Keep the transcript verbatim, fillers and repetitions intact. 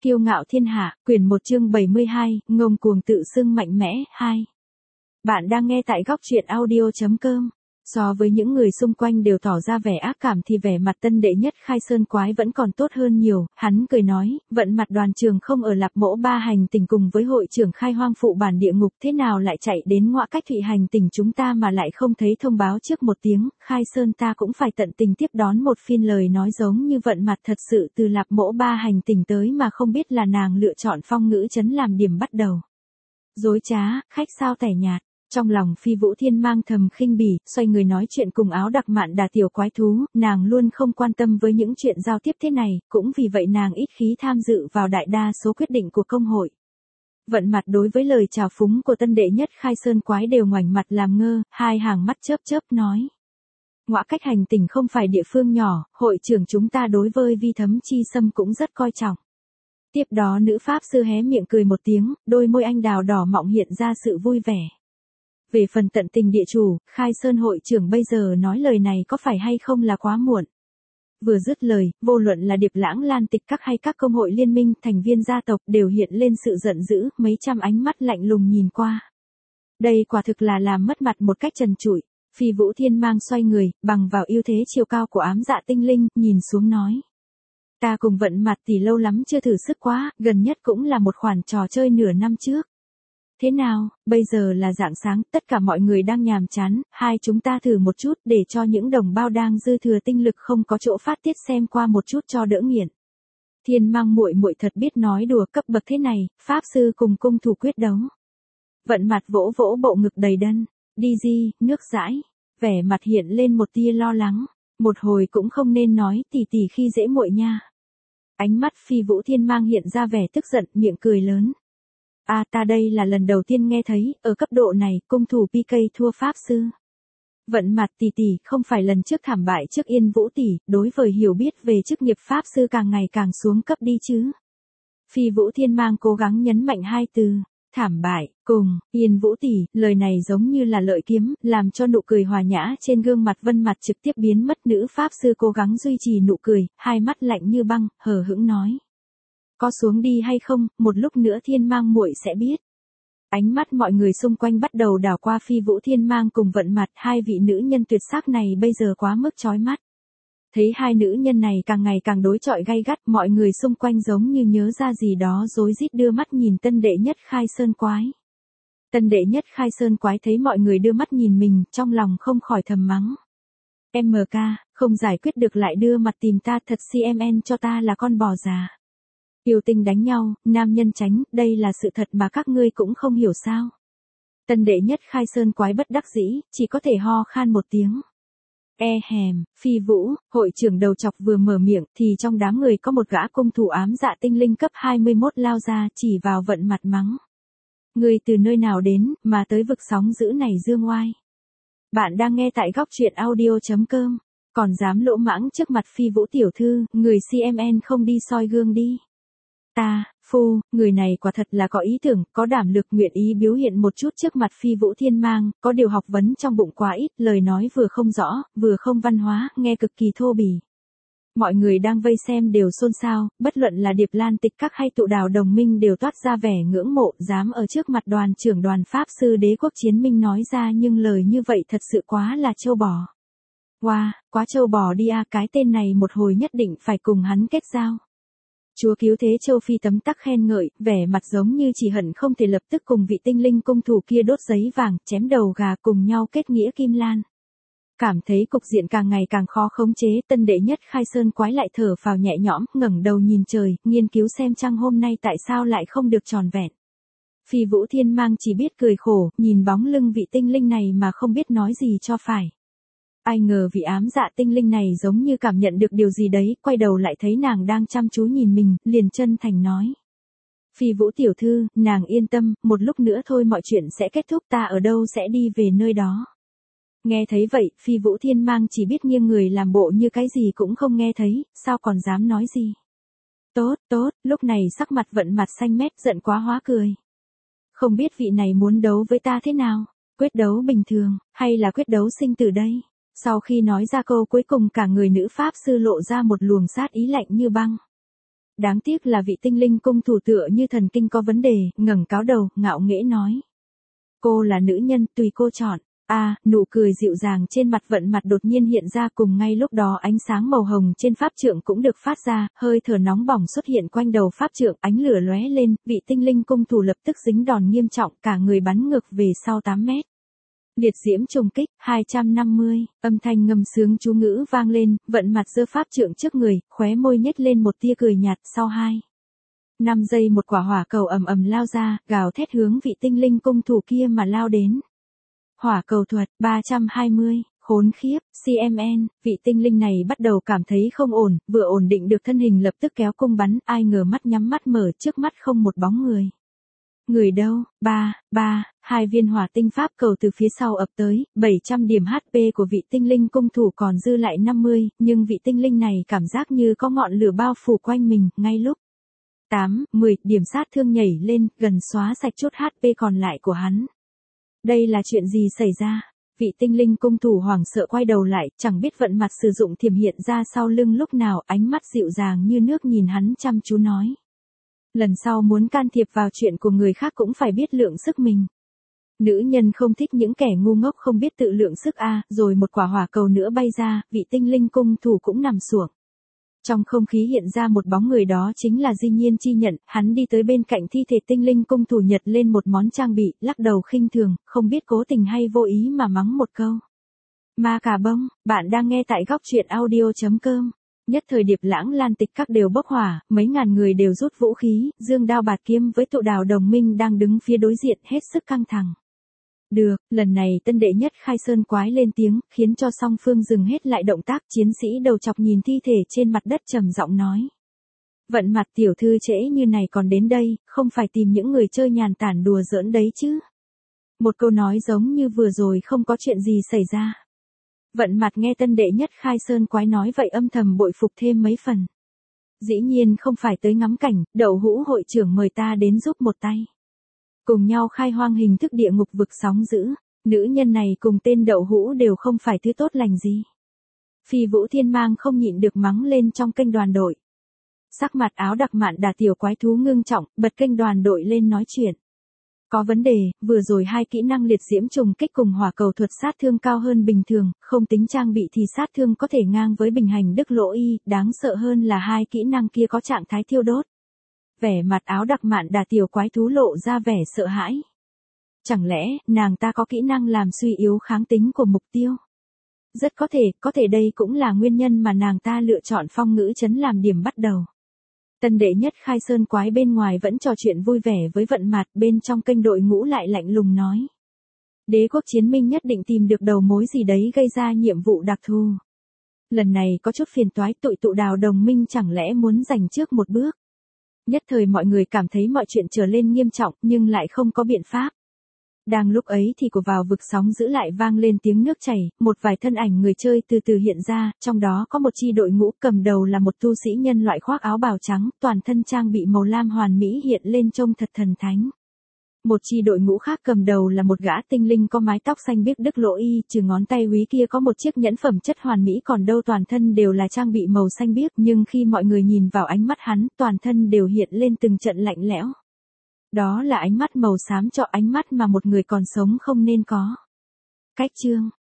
Kiêu ngạo thiên hạ, quyển một chương bảy mươi hai, ngông cuồng tự xưng mạnh mẽ, hai. Bạn đang nghe tại góc truyện audio chấm com. So với những người xung quanh đều tỏ ra vẻ ác cảm thì vẻ mặt Tân Đệ Nhất Khai Sơn Quái vẫn còn tốt hơn nhiều, hắn cười nói, vận mặt đoàn trường không ở Lạc Mỗ Ba hành tỉnh cùng với hội trưởng khai hoang phụ bản địa ngục thế nào lại chạy đến ngõa cách Thụy hành tỉnh chúng ta mà lại không thấy thông báo trước một tiếng, Khai Sơn ta cũng phải tận tình tiếp đón một phiên lời nói giống như vận mặt thật sự từ Lạc Mỗ Ba hành tỉnh tới mà không biết là nàng lựa chọn Phong Ngữ Trấn làm điểm bắt đầu. Dối trá, khách sao tẻ nhạt. Trong lòng Phi Vũ Thiên mang thầm khinh bỉ, xoay người nói chuyện cùng Áo Đặc Mạn Đà tiểu quái thú, nàng luôn không quan tâm với những chuyện giao tiếp thế này, cũng vì vậy nàng ít khí tham dự vào đại đa số quyết định của công hội. Vận mặt đối với lời chào phúng của Tân Đệ Nhất Khai Sơn Quái đều ngoảnh mặt làm ngơ, hai hàng mắt chớp chớp nói. Ngõa cách hành tỉnh không phải địa phương nhỏ, hội trưởng chúng ta đối với Vi Thấm Chi Sâm cũng rất coi trọng. Tiếp đó nữ pháp sư hé miệng cười một tiếng, đôi môi anh đào đỏ mọng hiện ra sự vui vẻ. Về phần tận tình địa chủ, Khai Sơn hội trưởng bây giờ nói lời này có phải hay không là quá muộn. Vừa dứt lời, vô luận là Điệp Lãng Lan Tịch Các hay các công hội liên minh, thành viên gia tộc đều hiện lên sự giận dữ, mấy trăm ánh mắt lạnh lùng nhìn qua. Đây quả thực là làm mất mặt một cách trần trụi. Phi Vũ Thiên mang xoay người, bằng vào ưu thế chiều cao của ám dạ tinh linh, nhìn xuống nói. Ta cùng vận mặt thì lâu lắm chưa thử sức quá, gần nhất cũng là một khoản trò chơi nửa năm trước. Thế nào, bây giờ là rạng sáng, tất cả mọi người đang nhàm chán, hai chúng ta thử một chút để cho những đồng bao đang dư thừa tinh lực không có chỗ phát tiết xem qua một chút cho đỡ nghiện. Thiên mang muội muội thật biết nói đùa cấp bậc thế này, pháp sư cùng cung thủ quyết đấu. Vận mặt vỗ vỗ bộ ngực đầy đân, đi di, nước dãi, vẻ mặt hiện lên một tia lo lắng, một hồi cũng không nên nói tỉ tỉ khi dễ muội nha. Ánh mắt Phi Vũ Thiên mang hiện ra vẻ tức giận, miệng cười lớn. À ta đây là lần đầu tiên nghe thấy, ở cấp độ này, cung thủ pê ca thua pháp sư. Vận mặt tỷ tỷ không phải lần trước thảm bại trước Yên Vũ tỷ, đối với hiểu biết về chức nghiệp pháp sư càng ngày càng xuống cấp đi chứ. Phi Vũ Thiên mang cố gắng nhấn mạnh hai từ, thảm bại, cùng, Yên Vũ tỷ, lời này giống như là lợi kiếm, làm cho nụ cười hòa nhã trên gương mặt Vân Mặt trực tiếp biến mất. Nữ pháp sư cố gắng duy trì nụ cười, hai mắt lạnh như băng, hờ hững nói. Có xuống đi hay không, một lúc nữa Thiên mang muội sẽ biết. Ánh mắt mọi người xung quanh bắt đầu đảo qua Phi Vũ Thiên mang cùng vận mặt, hai vị nữ nhân tuyệt sắc này bây giờ quá mức chói mắt. Thấy hai nữ nhân này càng ngày càng đối chọi gay gắt, mọi người xung quanh giống như nhớ ra gì đó rối rít đưa mắt nhìn Tân Đệ Nhất Khai Sơn Quái. Tân Đệ Nhất Khai Sơn Quái thấy mọi người đưa mắt nhìn mình, trong lòng không khỏi thầm mắng. em ca, không giải quyết được lại đưa mặt tìm ta, thật xê em en cho ta là con bò già. Yêu tinh đánh nhau, nam nhân tránh, đây là sự thật mà các ngươi cũng không hiểu sao. Tân Đệ Nhất Khai Sơn Quái bất đắc dĩ, chỉ có thể ho khan một tiếng. E hèm, Phi Vũ, hội trưởng đầu chọc vừa mở miệng thì trong đám người có một gã cung thủ ám dạ tinh linh cấp hai mươi mốt lao ra chỉ vào vận mặt mắng. Ngươi từ nơi nào đến mà tới vực sóng dữ này dương oai. Bạn đang nghe tại góc truyện audio chấm com, còn dám lỗ mãng trước mặt Phi Vũ tiểu thư, người xê em en không đi soi gương đi. Ta, phu, người này quả thật là có ý tưởng, có đảm lực nguyện ý biểu hiện một chút trước mặt Phi Vũ Thiên mang, có điều học vấn trong bụng quá ít, lời nói vừa không rõ, vừa không văn hóa, nghe cực kỳ thô bỉ. Mọi người đang vây xem đều xôn xao, bất luận là Điệp Lan Tịch Các hay tụ đào đồng minh đều toát ra vẻ ngưỡng mộ, dám ở trước mặt đoàn trưởng đoàn pháp sư Đế Quốc Chiến Minh nói ra nhưng lời như vậy thật sự quá là trâu bò. Wow, quá trâu bò đi à, cái tên này một hồi nhất định phải cùng hắn kết giao. Chúa cứu thế Châu Phi tấm tắc khen ngợi, vẻ mặt giống như chỉ hận không thể lập tức cùng vị tinh linh cung thủ kia đốt giấy vàng, chém đầu gà cùng nhau kết nghĩa kim lan. Cảm thấy cục diện càng ngày càng khó khống chế, Tân Đệ Nhất Khai Sơn Quái lại thở phào nhẹ nhõm, ngẩng đầu nhìn trời, nghiên cứu xem trăng hôm nay tại sao lại không được tròn vẹn. Phi Vũ Thiên mang chỉ biết cười khổ, nhìn bóng lưng vị tinh linh này mà không biết nói gì cho phải. Ai ngờ vị ám dạ tinh linh này giống như cảm nhận được điều gì đấy, quay đầu lại thấy nàng đang chăm chú nhìn mình, liền chân thành nói. Phi Vũ tiểu thư, nàng yên tâm, một lúc nữa thôi mọi chuyện sẽ kết thúc, ta ở đâu sẽ đi về nơi đó. Nghe thấy vậy, Phi Vũ Thiên mang chỉ biết nghiêng người làm bộ như cái gì cũng không nghe thấy, sao còn dám nói gì. Tốt, tốt, lúc này sắc mặt vận mặt xanh mét giận quá hóa cười. Không biết vị này muốn đấu với ta thế nào, quyết đấu bình thường, hay là quyết đấu sinh tử đây. Sau khi nói ra câu cuối cùng cả người nữ pháp sư lộ ra một luồng sát ý lạnh như băng. Đáng tiếc là vị tinh linh cung thủ tựa như thần kinh có vấn đề, ngẩng cáo đầu, ngạo nghễ nói. Cô là nữ nhân, tùy cô chọn. A, à, nụ cười dịu dàng trên mặt Vận Mặt đột nhiên hiện ra, cùng ngay lúc đó ánh sáng màu hồng trên pháp trượng cũng được phát ra, hơi thở nóng bỏng xuất hiện quanh đầu pháp trượng, ánh lửa lóe lên, vị tinh linh cung thủ lập tức dính đòn nghiêm trọng, cả người bắn ngược về sau tám mét. Liệt diễm trùng kích, hai trăm năm mươi, âm thanh ngâm sướng chú ngữ vang lên, Vận Mặt giơ pháp trượng trước người, khóe môi nhếch lên một tia cười nhạt, sau hai. năm giây một quả hỏa cầu ầm ầm lao ra, gào thét hướng vị tinh linh cung thủ kia mà lao đến. Hỏa cầu thuật, ba trăm hai mươi, khốn khiếp, xê em en, vị tinh linh này bắt đầu cảm thấy không ổn, vừa ổn định được thân hình lập tức kéo cung bắn, ai ngờ mắt nhắm mắt mở, trước mắt không một bóng người. Người đâu, ba, ba, hai viên hỏa tinh pháp cầu từ phía sau ập tới, bảy trăm điểm hát pê của vị tinh linh cung thủ còn dư lại năm mươi, nhưng vị tinh linh này cảm giác như có ngọn lửa bao phủ quanh mình, ngay lúc tám, mười, điểm sát thương nhảy lên, gần xóa sạch chút hát pê còn lại của hắn. Đây là chuyện gì xảy ra? Vị tinh linh cung thủ hoảng sợ quay đầu lại, chẳng biết Vận Mặt sử dụng thiểm hiện ra sau lưng lúc nào, ánh mắt dịu dàng như nước nhìn hắn chăm chú nói. Lần sau muốn can thiệp vào chuyện của người khác cũng phải biết lượng sức mình. Nữ nhân không thích những kẻ ngu ngốc không biết tự lượng sức a, à, rồi một quả hỏa cầu nữa bay ra, vị tinh linh cung thủ cũng nằm xuống. Trong không khí hiện ra một bóng người, đó chính là Di Nhiên Chi Nhận, hắn đi tới bên cạnh thi thể tinh linh cung thủ nhặt lên một món trang bị, lắc đầu khinh thường, không biết cố tình hay vô ý mà mắng một câu. Ma cà bông, bạn đang nghe tại góc truyện audio chấm com. Nhất thời Điệp Lãng Lan Tịch các đều bốc hỏa, mấy ngàn người đều rút vũ khí, dương đao bạt kiếm với tụ đào đồng minh đang đứng phía đối diện hết sức căng thẳng. Được, lần này tân đệ nhất Khai Sơn Quái lên tiếng, khiến cho song phương dừng hết lại động tác, chiến sĩ đầu chọc nhìn thi thể trên mặt đất trầm giọng nói. Vận Mặt tiểu thư trễ như này còn đến đây, không phải tìm những người chơi nhàn tản đùa giỡn đấy chứ. Một câu nói giống như vừa rồi không có chuyện gì xảy ra. Vận Mặt nghe tân đệ nhất Khai Sơn Quái nói vậy âm thầm bội phục thêm mấy phần. Dĩ nhiên không phải tới ngắm cảnh, Đậu Hũ hội trưởng mời ta đến giúp một tay. Cùng nhau khai hoang hình thức địa ngục vực sóng dữ, nữ nhân này cùng tên Đậu Hũ đều không phải thứ tốt lành gì. Phi Vũ Thiên Mang không nhịn được mắng lên trong kênh đoàn đội. Sắc mặt Áo Đặc Mạn Đà tiểu quái thú ngưng trọng, bật kênh đoàn đội lên nói chuyện. Có vấn đề, vừa rồi hai kỹ năng liệt diễm trùng kích cùng hỏa cầu thuật sát thương cao hơn bình thường, không tính trang bị thì sát thương có thể ngang với bình hành đức lỗ y, đáng sợ hơn là hai kỹ năng kia có trạng thái thiêu đốt. Vẻ mặt Áo Đặc Mạn Đà tiểu quái thú lộ ra vẻ sợ hãi. Chẳng lẽ, nàng ta có kỹ năng làm suy yếu kháng tính của mục tiêu? Rất có thể, có thể đây cũng là nguyên nhân mà nàng ta lựa chọn phong ngữ trấn làm điểm bắt đầu. Tân đệ nhất Khai Sơn Quái bên ngoài vẫn trò chuyện vui vẻ với Vận Mặt, bên trong kênh đội ngũ lại lạnh lùng nói. Đế quốc chiến minh nhất định tìm được đầu mối gì đấy gây ra nhiệm vụ đặc thù. Lần này có chút phiền toái, tụi tụ đào đồng minh chẳng lẽ muốn giành trước một bước. Nhất thời mọi người cảm thấy mọi chuyện trở lên nghiêm trọng nhưng lại không có biện pháp. Đang lúc ấy thì của vào vực sóng giữ lại vang lên tiếng nước chảy, một vài thân ảnh người chơi từ từ hiện ra, trong đó có một chi đội ngũ cầm đầu là một tu sĩ nhân loại khoác áo bào trắng, toàn thân trang bị màu lam hoàn mỹ hiện lên trông thật thần thánh. Một chi đội ngũ khác cầm đầu là một gã tinh linh có mái tóc xanh biếc đức lỗ y, trừ ngón tay quý kia có một chiếc nhẫn phẩm chất hoàn mỹ, còn đâu toàn thân đều là trang bị màu xanh biếc, nhưng khi mọi người nhìn vào ánh mắt hắn, toàn thân đều hiện lên từng trận lạnh lẽo. Đó là ánh mắt màu xám cho, ánh mắt mà một người còn sống không nên có. Cách chương